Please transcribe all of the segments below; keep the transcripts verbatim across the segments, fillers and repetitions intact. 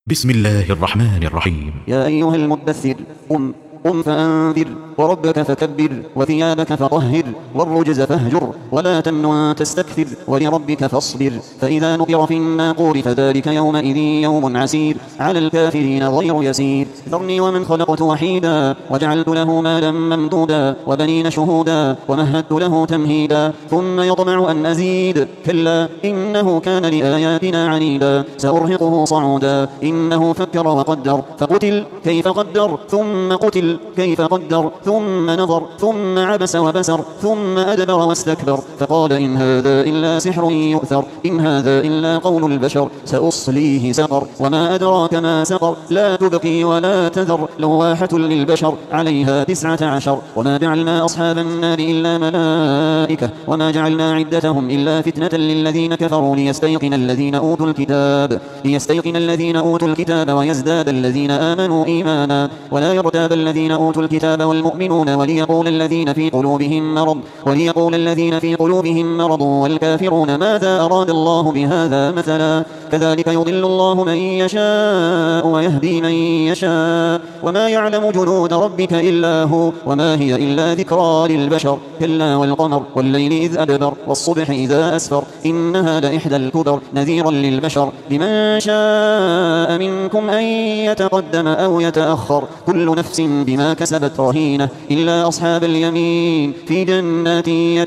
بسم الله الرحمن الرحيم. يا أيها المدثر قم قم فأنذر وربك فكبر وثيابك فطهر والرجز فاهجر ولا تمنن تستكثر ولربك فاصبر فإذا نقر في الناقور فذلك يومئذ يوم عسير على الكافرين غير يسير ذرني ومن خلقت وحيدا وجعلت له مالا ممدودا وبنين شهودا ومهدت له تمهيدا ثم يطمع أن أزيد كلا إنه كان لآياتنا عنيدا سأرهقه صعودا إنه فكر وقدر فقتل كيف قدر ثم قتل كيف قدر ثم نظر ثم عبس وبسر ثم أدبر واستكبر فقال إن هذا إلا سحر يؤثر إن هذا إلا قول البشر سأصليه سقر وما أدراك ما سقر لا تبقي ولا تذر لواحة للبشر عليها تسعة عشر وما جعلنا أصحاب النار إلا ملائكة وما جعلنا عدتهم إلا فتنة للذين كفروا ليستيقن الذين أوتوا الكتاب ليستيقن الذين أوتوا الكتاب ويزداد الذين آمنوا إيمانا ولا يرتاب الذين أوتوا الكتاب والمؤمنون وليقول الذين في قلوبهم مرض وليقول الذين في قلوبهم مرض والكافرون ماذا أراد الله بهذا مثلا كذلك يضل الله من يشاء ويهدي من يشاء وما يعلم جنود ربك إلا هو وما هي إلا ذكرى للبشر كلا والقمر والليل إذ أدبر والصبح إذا أسفر إنها لإحدى الكبر نذيرا للبشر لمن شاء منكم أن يتقدم أو يتأخر كل نفس بما كسبت رهينة إلا أصحاب اليمين في جنات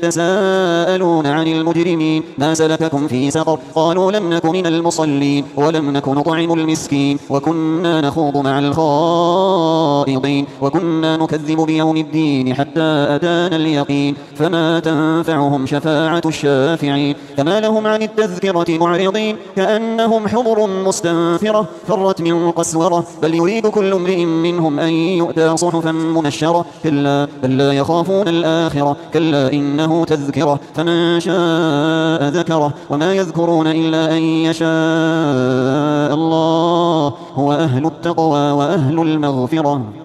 يتساءلون عن المجرمين ما سلككم في سقر قالوا لم نك من المصلين ولم نك نطعم المسكين وكنا نخوض مع الخائضين وكنا نكذب بيوم الدين حتى أتانا اليقين فما تنفعهم شفاعة الشافعين كما لهم عن التذكرة معرضين كأنهم حمر مستنفرة فرت من قسورة بل يريد كل امرئ منهم أن يؤتى صحفا منشرة كلا بل لا يخافون الآخرة كلا إنه تذكرة فمن شاء ذكره وما يذكرون إلا أن يشاء الله هو أهل التقوى وأهل المغفرة.